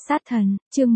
Sát thần, chương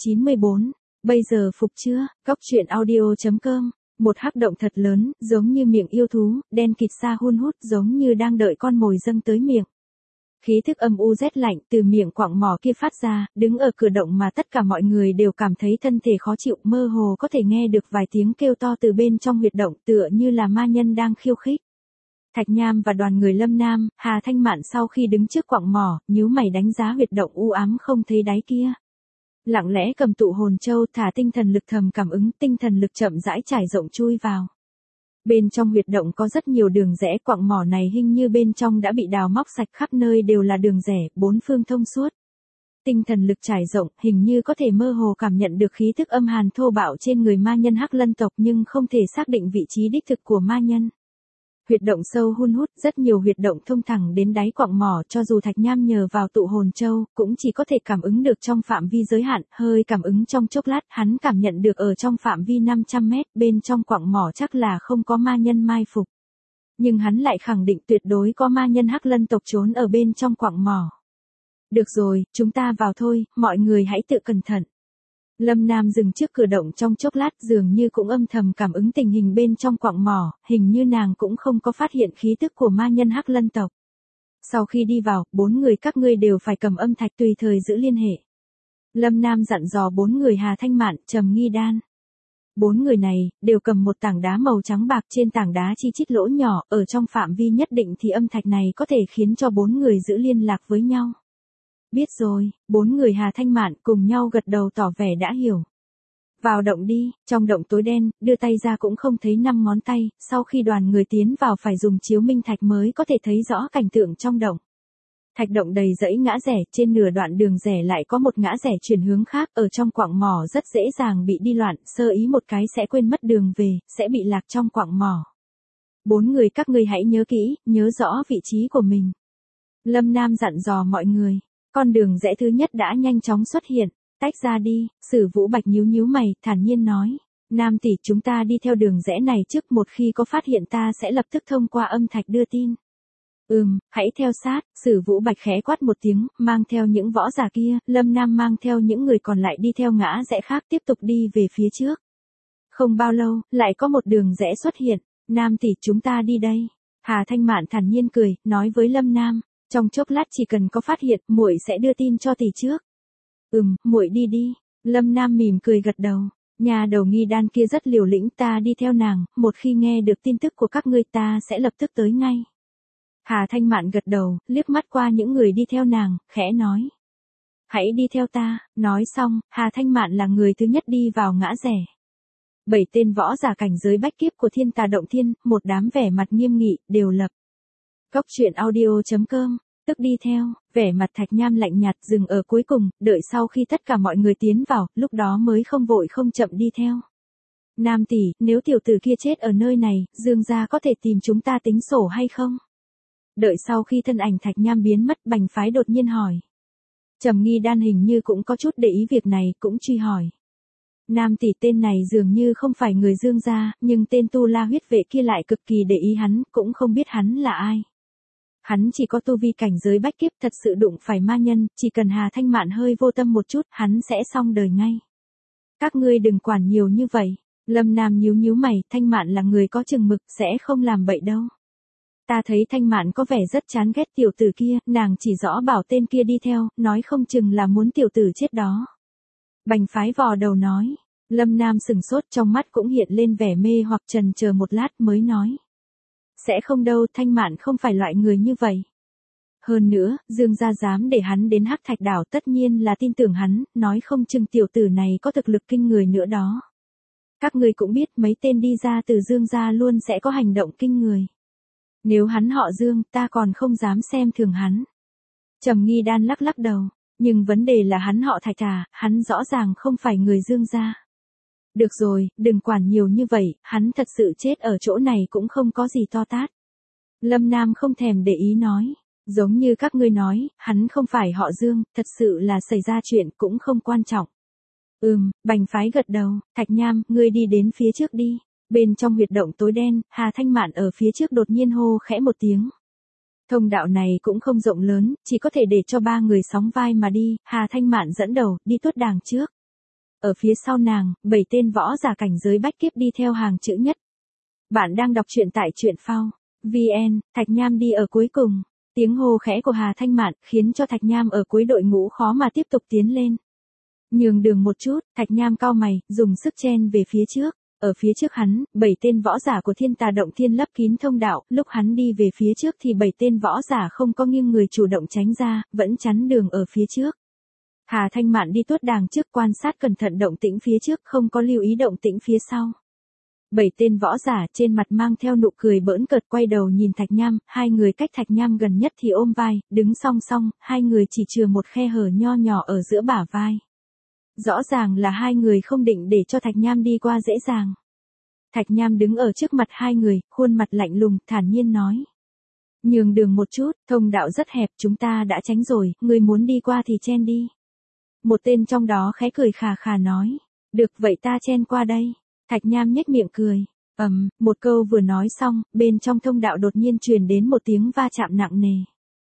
194. Bây giờ phục chưa? Góc truyện audio.com. Một hắc động thật lớn, giống như miệng yêu thú, đen kịt xa hun hút giống như đang đợi con mồi dâng tới miệng. Khí thức âm u rét lạnh từ miệng quặng mỏ kia phát ra, đứng ở cửa động mà tất cả mọi người đều cảm thấy thân thể khó chịu, mơ hồ có thể nghe được vài tiếng kêu to từ bên trong huyệt động tựa như là ma nhân đang khiêu khích. Thạch Nham và đoàn người Lâm Nam, Hà Thanh Mạn sau khi đứng trước quặng mỏ, nhíu mày đánh giá huyệt động u ám không thấy đáy kia. Lặng lẽ cầm tụ hồn châu thả tinh thần lực thầm cảm ứng, tinh thần lực chậm rãi trải rộng chui vào. Bên trong huyệt động có rất nhiều đường rẽ, quặng mỏ này hình như bên trong đã bị đào móc sạch, khắp nơi đều là đường rẽ, bốn phương thông suốt. Tinh thần lực trải rộng, hình như có thể mơ hồ cảm nhận được khí thức âm hàn thô bạo trên người ma nhân Hắc Lân tộc nhưng không thể xác định vị trí đích thực của ma nhân. Huyệt động sâu hun hút, rất nhiều huyệt động thông thẳng đến đáy quặng mỏ, cho dù Thạch Nham nhờ vào tụ hồn châu, cũng chỉ có thể cảm ứng được trong phạm vi giới hạn, hơi cảm ứng trong chốc lát, hắn cảm nhận được ở trong phạm vi 500 mét, bên trong quặng mỏ chắc là không có ma nhân mai phục. Nhưng hắn lại khẳng định tuyệt đối có ma nhân Hắc Lân tộc trốn ở bên trong quặng mỏ. Được rồi, chúng ta vào thôi, mọi người hãy tự cẩn thận. Lâm Nam dừng trước cửa động trong chốc lát, dường như cũng âm thầm cảm ứng tình hình bên trong quặng mỏ, hình như nàng cũng không có phát hiện khí tức của ma nhân Hắc Lân tộc. Sau khi đi vào, 4 người các ngươi đều phải cầm âm thạch tùy thời giữ liên hệ. Lâm Nam dặn dò 4 người Hà Thanh Mạn, Trầm Nghi Đan. 4 người này, đều cầm một tảng đá màu trắng bạc, trên tảng đá chi chít lỗ nhỏ, ở trong phạm vi nhất định thì âm thạch này có thể khiến cho 4 người giữ liên lạc với nhau. Biết rồi, 4 người Hà Thanh Mạn cùng nhau gật đầu tỏ vẻ đã hiểu. Vào động đi, trong động tối đen, đưa tay ra cũng không thấy 5 ngón tay, sau khi đoàn người tiến vào phải dùng chiếu minh thạch mới có thể thấy rõ cảnh tượng trong động. Thạch động đầy dãy ngã rẽ, trên nửa đoạn đường rẽ lại có một ngã rẽ chuyển hướng khác, ở trong quặng mỏ rất dễ dàng bị đi loạn, sơ ý một cái sẽ quên mất đường về, sẽ bị lạc trong quặng mỏ. 4 người các ngươi hãy nhớ kỹ, nhớ rõ vị trí của mình. Lâm Nam dặn dò mọi người. Con đường rẽ thứ nhất đã nhanh chóng xuất hiện, tách ra đi, Sử Vũ Bạch nhíu nhíu mày, thản nhiên nói, Nam tỷ chúng ta đi theo đường rẽ này trước, một khi có phát hiện ta sẽ lập tức thông qua âm thạch đưa tin. Hãy theo sát, Sử Vũ Bạch khẽ quát một tiếng, mang theo những võ giả kia, Lâm Nam mang theo những người còn lại đi theo ngã rẽ khác tiếp tục đi về phía trước. Không bao lâu, lại có một đường rẽ xuất hiện, Nam tỷ chúng ta đi đây. Hà Thanh Mạn thản nhiên cười, nói với Lâm Nam. Trong chốc lát chỉ cần có phát hiện, muội sẽ đưa tin cho tỷ trước. Muội đi đi. Lâm Nam mỉm cười gật đầu. Nhà đầu Nghi Đan kia rất liều lĩnh, ta đi theo nàng, một khi nghe được tin tức của các ngươi ta sẽ lập tức tới ngay. Hà Thanh Mạn gật đầu, liếc mắt qua những người đi theo nàng, khẽ nói. Hãy đi theo ta, nói xong, Hà Thanh Mạn là người thứ nhất đi vào ngã rẽ. 7 tên võ giả cảnh giới bách kiếp của Thiên Tà Động Thiên, một đám vẻ mặt nghiêm nghị, đều lập. Góc truyện audio.com, tức đi theo, vẻ mặt Thạch Nham lạnh nhạt dừng ở cuối cùng, đợi sau khi tất cả mọi người tiến vào, lúc đó mới không vội không chậm đi theo. Nam tỷ, nếu tiểu tử kia chết ở nơi này, Dương gia có thể tìm chúng ta tính sổ hay không? Đợi sau khi thân ảnh Thạch Nham biến mất, Bành Phái đột nhiên hỏi. Trầm Nghi Đan hình như cũng có chút để ý việc này, cũng truy hỏi. Nam tỷ, tên này dường như không phải người Dương gia, nhưng tên Tu La huyết vệ kia lại cực kỳ để ý hắn, cũng không biết hắn là ai. Hắn chỉ có tu vi cảnh giới bách kiếp, thật sự đụng phải ma nhân, chỉ cần Hà Thanh Mạn hơi vô tâm một chút, hắn sẽ xong đời ngay. Các ngươi đừng quản nhiều như vậy. Lâm Nam nhíu nhíu mày, Thanh Mạn là người có chừng mực, sẽ không làm bậy đâu. Ta thấy Thanh Mạn có vẻ rất chán ghét tiểu tử kia, nàng chỉ rõ bảo tên kia đi theo, nói không chừng là muốn tiểu tử chết đó. Bành Phái vò đầu nói. Lâm Nam sừng sốt, trong mắt cũng hiện lên vẻ mê hoặc, chần chờ một lát mới nói. Sẽ không đâu, Thanh Mạn không phải loại người như vậy. Hơn nữa, Dương gia dám để hắn đến Hắc Thạch đảo tất nhiên là tin tưởng hắn, nói không chừng tiểu tử này có thực lực kinh người nữa đó. Các ngươi cũng biết mấy tên đi ra từ Dương gia luôn sẽ có hành động kinh người. Nếu hắn họ Dương, ta còn không dám xem thường hắn. Trầm Nghi Đan lắc lắc đầu, nhưng vấn đề là hắn họ Thạch à, hắn rõ ràng không phải người Dương gia. Được rồi, đừng quản nhiều như vậy, hắn thật sự chết ở chỗ này cũng không có gì to tát. Lâm Nam không thèm để ý nói, giống như các ngươi nói, hắn không phải họ Dương, thật sự là xảy ra chuyện cũng không quan trọng. Bành Phái gật đầu, Thạch Nham, ngươi đi đến phía trước đi. Bên trong huyệt động tối đen, Hà Thanh Mạn ở phía trước đột nhiên hô khẽ một tiếng. Thông đạo này cũng không rộng lớn, chỉ có thể để cho 3 người sóng vai mà đi, Hà Thanh Mạn dẫn đầu, đi tuốt đàng trước. Ở phía sau nàng, 7 tên võ giả cảnh giới bách kiếp đi theo hàng chữ nhất. Bạn đang đọc truyện tại truyện phao VN, Thạch Nham đi ở cuối cùng. Tiếng hô khẽ của Hà Thanh Mạn khiến cho Thạch Nham ở cuối đội ngũ khó mà tiếp tục tiến lên. Nhường đường một chút, Thạch Nham cau mày, dùng sức chen về phía trước. Ở phía trước hắn, 7 tên võ giả của Thiên Tà Động Thiên lấp kín thông đạo, lúc hắn đi về phía trước thì 7 tên võ giả không có nghiêng người chủ động tránh ra, vẫn chắn đường ở phía trước. Hà Thanh Mạn đi tuốt đàng trước quan sát cẩn thận động tĩnh phía trước, không có lưu ý động tĩnh phía sau. 7 tên võ giả trên mặt mang theo nụ cười bỡn cợt quay đầu nhìn Thạch Nham, 2 người cách Thạch Nham gần nhất thì ôm vai, đứng song song, 2 người chỉ chừa một khe hở nho nhỏ ở giữa bả vai. Rõ ràng là 2 người không định để cho Thạch Nham đi qua dễ dàng. Thạch Nham đứng ở trước mặt 2 người, khuôn mặt lạnh lùng, thản nhiên nói. Nhường đường một chút, thông đạo rất hẹp, chúng ta đã tránh rồi, người muốn đi qua thì chen đi. Một tên trong đó khẽ cười khà khà nói. Được vậy ta chen qua đây. Thạch Nham nhếch miệng cười. Một câu vừa nói xong, bên trong thông đạo đột nhiên truyền đến một tiếng va chạm nặng nề.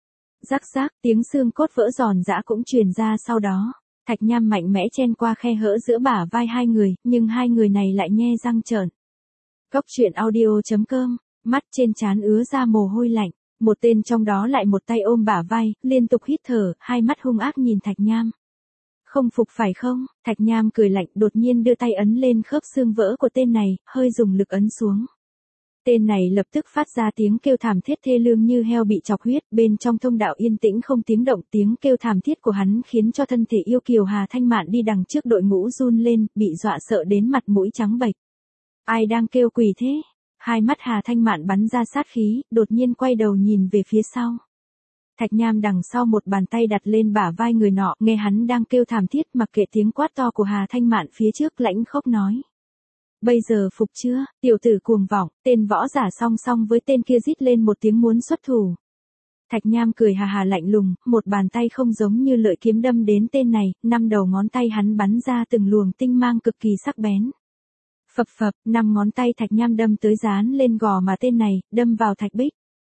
Rắc rác, tiếng xương cốt vỡ giòn giã cũng truyền ra sau đó. Thạch Nham mạnh mẽ chen qua khe hở giữa bả vai 2 người, nhưng 2 người này lại nhe răng trợn. Cốc truyện audio.com, mắt trên trán ứa ra mồ hôi lạnh. Một tên trong đó lại một tay ôm bả vai, liên tục hít thở, 2 mắt hung ác nhìn Thạch Nham. Không phục phải không? Thạch Nham cười lạnh, đột nhiên đưa tay ấn lên khớp xương vỡ của tên này, hơi dùng lực ấn xuống. Tên này lập tức phát ra tiếng kêu thảm thiết thê lương như heo bị chọc huyết, bên trong thông đạo yên tĩnh không tiếng động, tiếng kêu thảm thiết của hắn khiến cho thân thể yêu kiều Hà Thanh Mạn đi đằng trước đội ngũ run lên, bị dọa sợ đến mặt mũi trắng bệch. Ai đang kêu quỷ thế? 2 mắt Hà Thanh Mạn bắn ra sát khí, đột nhiên quay đầu nhìn về phía sau. Thạch Nham đằng sau một bàn tay đặt lên bả vai người nọ, nghe hắn đang kêu thảm thiết, mặc kệ tiếng quát to của Hà Thanh Mạn phía trước, lãnh khốc nói. Bây giờ phục chưa, tiểu tử cuồng vọng, tên võ giả song song với tên kia rít lên một tiếng muốn xuất thủ. Thạch Nham cười hà hà lạnh lùng, một bàn tay không giống như lợi kiếm đâm đến tên này, 5 đầu ngón tay hắn bắn ra từng luồng tinh mang cực kỳ sắc bén. Phập phập, 5 ngón tay Thạch Nham đâm tới dán lên gò mà tên này, đâm vào thạch bích.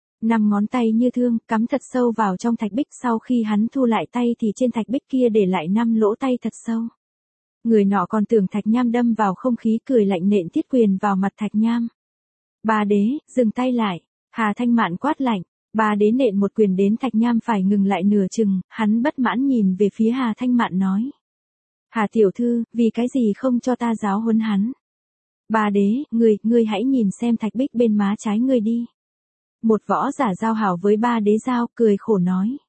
5 ngón tay như thương, cắm thật sâu vào trong thạch bích, sau khi hắn thu lại tay thì trên thạch bích kia để lại 5 lỗ tay thật sâu. Người nọ còn tưởng Thạch Nham đâm vào không khí, cười lạnh nện thiết quyền vào mặt Thạch Nham. Ba đế, dừng tay lại. Hà Thanh Mạn quát lạnh. Ba đế nện một quyền đến Thạch Nham phải ngừng lại nửa chừng, hắn bất mãn nhìn về phía Hà Thanh Mạn nói. Hà tiểu thư, vì cái gì không cho ta giáo huấn hắn? Ba đế, ngươi hãy nhìn xem thạch bích bên má trái ngươi đi. Một võ giả giao hảo với ba đế giao, cười khổ nói.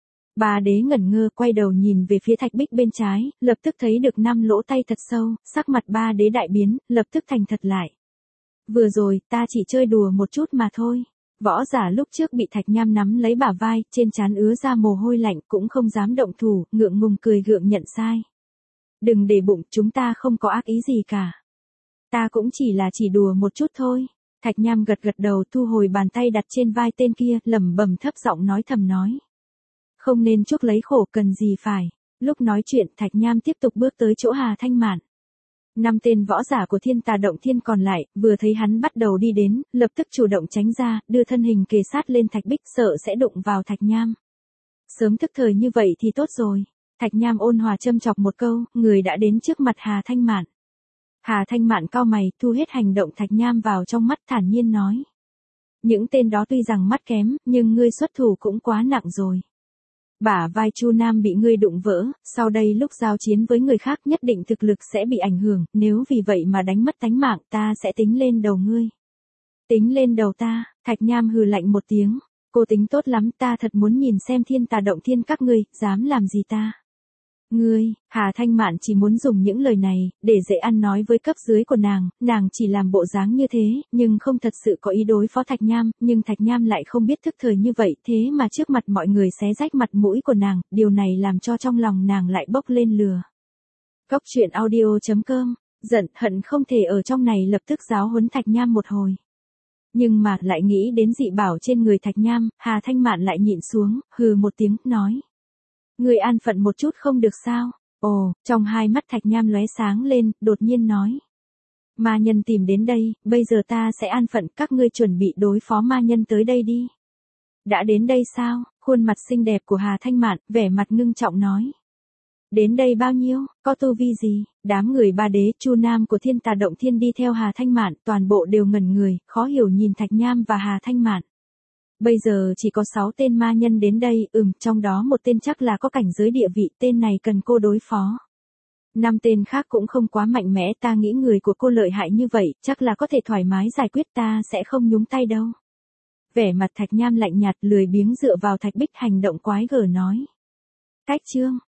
Ba đế ngẩn ngơ, quay đầu nhìn về phía thạch bích bên trái, lập tức thấy được 5 lỗ tay thật sâu, sắc mặt ba đế đại biến, lập tức thành thật lại. Vừa rồi, ta chỉ chơi đùa một chút mà thôi. Võ giả lúc trước bị Thạch Nham nắm lấy bả vai, trên trán ứa ra mồ hôi lạnh, cũng không dám động thủ, ngượng ngùng cười gượng nhận sai. Đừng để bụng, chúng ta không có ác ý gì cả. Ta cũng chỉ đùa một chút thôi. Thạch Nham gật gật đầu, thu hồi bàn tay đặt trên vai tên kia, lẩm bẩm thấp giọng nói thầm nói. Không nên chuốc lấy khổ, cần gì phải. Lúc nói chuyện, Thạch Nham tiếp tục bước tới chỗ Hà Thanh Mạn. 5 tên võ giả của Thiên Tà Động Thiên còn lại, vừa thấy hắn bắt đầu đi đến, lập tức chủ động tránh ra, đưa thân hình kề sát lên thạch bích, sợ sẽ đụng vào Thạch Nham. Sớm thức thời như vậy thì tốt rồi. Thạch Nham ôn hòa châm chọc một câu, người đã đến trước mặt Hà Thanh Mạn. Hà Thanh Mạn cau mày, thu hết hành động Thạch Nham vào trong mắt, thản nhiên nói. Những tên đó tuy rằng mắt kém, nhưng ngươi xuất thủ cũng quá nặng rồi. Bả vai Chu Nam bị ngươi đụng vỡ, sau đây lúc giao chiến với người khác nhất định thực lực sẽ bị ảnh hưởng, nếu vì vậy mà đánh mất tánh mạng, ta sẽ tính lên đầu ngươi. Tính lên đầu ta? Thạch Nham hừ lạnh một tiếng. Cô tính tốt lắm, ta thật muốn nhìn xem Thiên Tà Động Thiên các ngươi, dám làm gì ta? Ngươi, Hà Thanh Mạn chỉ muốn dùng những lời này, để dễ ăn nói với cấp dưới của nàng chỉ làm bộ dáng như thế, nhưng không thật sự có ý đối phó Thạch Nham, nhưng Thạch Nham lại không biết thức thời như vậy, thế mà trước mặt mọi người xé rách mặt mũi của nàng, điều này làm cho trong lòng nàng lại bốc lên lửa. Cốc truyện audio.com, giận hận không thể ở trong này lập tức giáo huấn Thạch Nham một hồi. Nhưng mà lại nghĩ đến dị bảo trên người Thạch Nham, Hà Thanh Mạn lại nhịn xuống, hừ một tiếng, nói. Người an phận một chút không được sao? Ồ, trong hai mắt Thạch Nham lóe sáng lên, đột nhiên nói. Ma nhân tìm đến đây, bây giờ ta sẽ an phận, các ngươi chuẩn bị đối phó ma nhân tới đây đi. Đã đến đây sao? Khuôn mặt xinh đẹp của Hà Thanh Mạn, vẻ mặt ngưng trọng nói. Đến đây bao nhiêu, có tu vi gì? Đám người Ba Đế, Chu Nam của Thiên Tà Động Thiên đi theo Hà Thanh Mạn, toàn bộ đều ngẩn người, khó hiểu nhìn Thạch Nham và Hà Thanh Mạn. Bây giờ chỉ có 6 tên ma nhân đến đây, trong đó một tên chắc là có cảnh giới địa vị, tên này cần cô đối phó. 5 tên khác cũng không quá mạnh mẽ, ta nghĩ người của cô lợi hại như vậy, chắc là có thể thoải mái giải quyết, ta sẽ không nhúng tay đâu. Vẻ mặt Thạch Nham lạnh nhạt, lười biếng dựa vào thạch bích hành động quái gở nói. Cách chương,